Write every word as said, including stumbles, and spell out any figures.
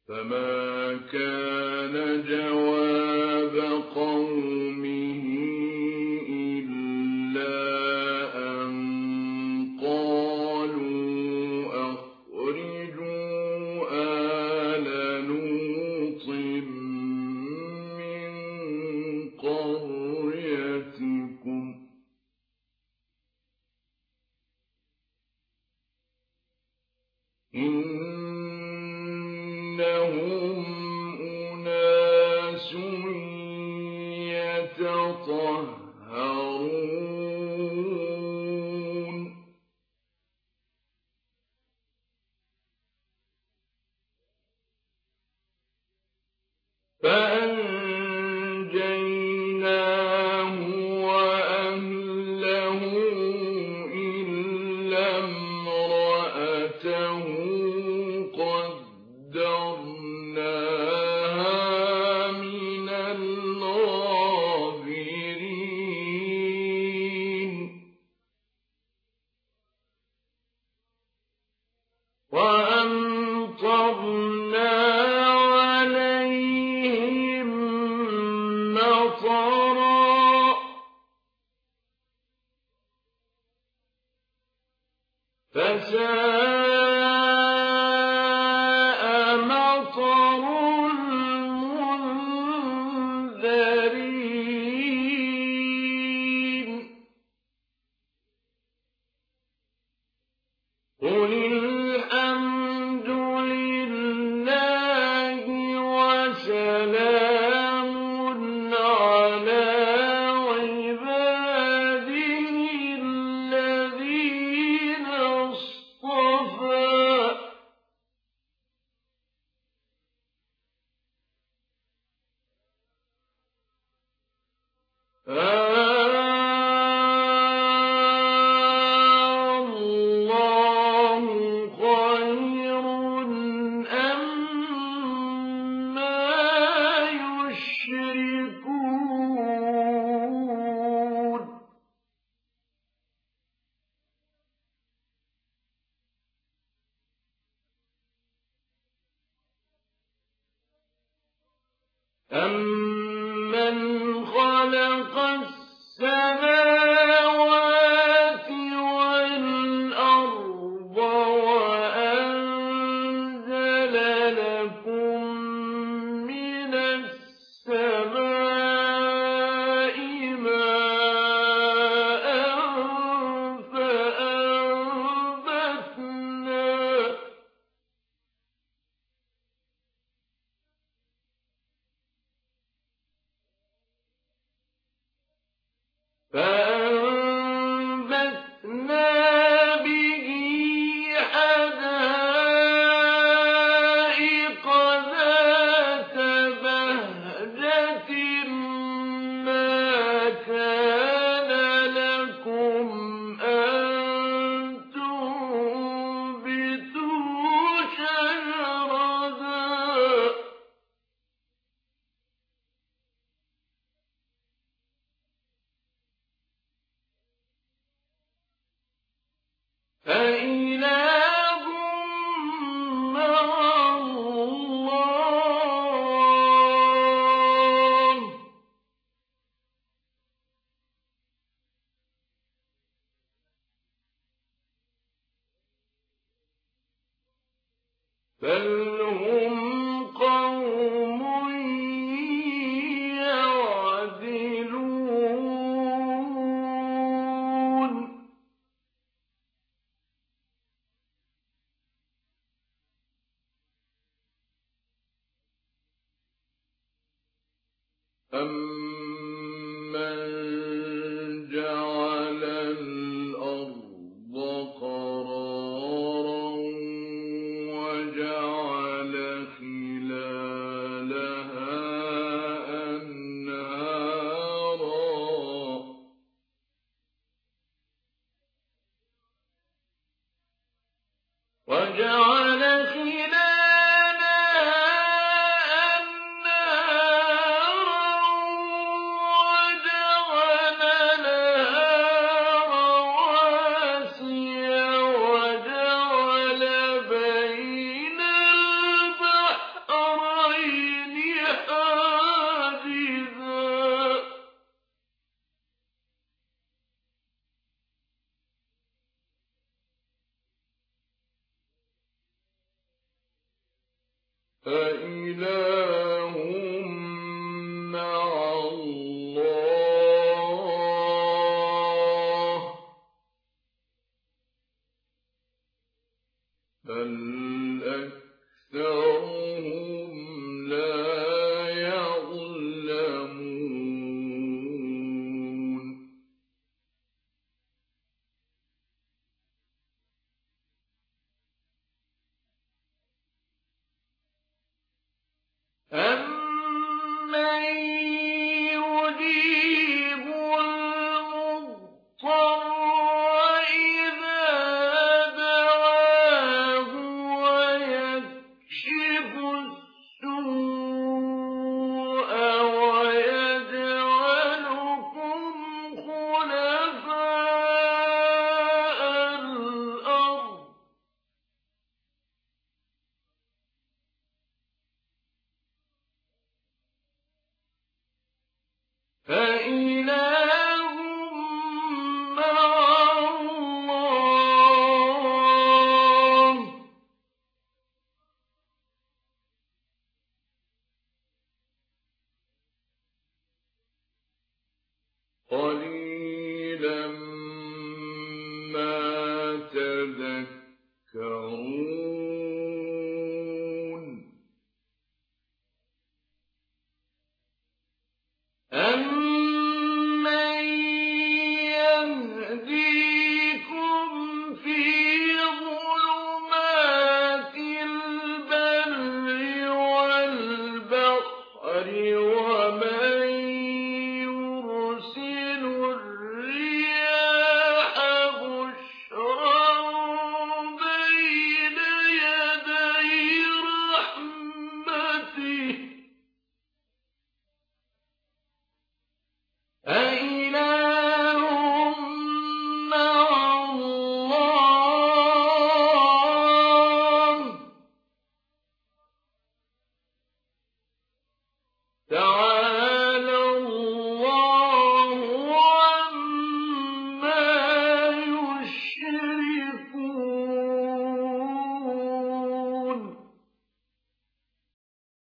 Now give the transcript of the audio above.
فما كان جواب قومه إلا أن قالوا أخرجوا آل لوط من قريتكم إنهم أناس يتطهرون فأنجيناه وأهله إلا امرأته قدرناها من الغابرين وأمطرنا عليهم مطرا فساء مطر المنذرين قل الحمد لله وسلام على عباده الذين اصطفى الله خير أما يشركون أَمَّنْ خَلَقَ السَّمَاوَاتِ وَالْأَرْضَ وَأَنزَلَ لَكُم مِّنَ السَّمَاءِ مَاءً فَأَنبَتْنَا فأنبتنا به حدائق ذات بهجة ما كان لكم أن تنبتوا شجرها أإله مع الله بل هم قوم يعدلون أَمَّنْ جَعَلَ الْأَرْضَ قَرَارًا وَجَعَلَ خِلَالَهَا أَنْهَارًا وَجَعَلَ خِلَالَهَا أَنْهَارًا وَجَعَلَ أإله مع الله بل أكثرهم لا يعلمون أَمَّن يُجِيبُ الْمُضْطَرَّ إِذَا دَعَاهُ وَيَكْشِفُ السُّوءَ وَيَجْعَلُكُمْ خُلَفَاءَ الْأَرْضِ فَإِلَىٰ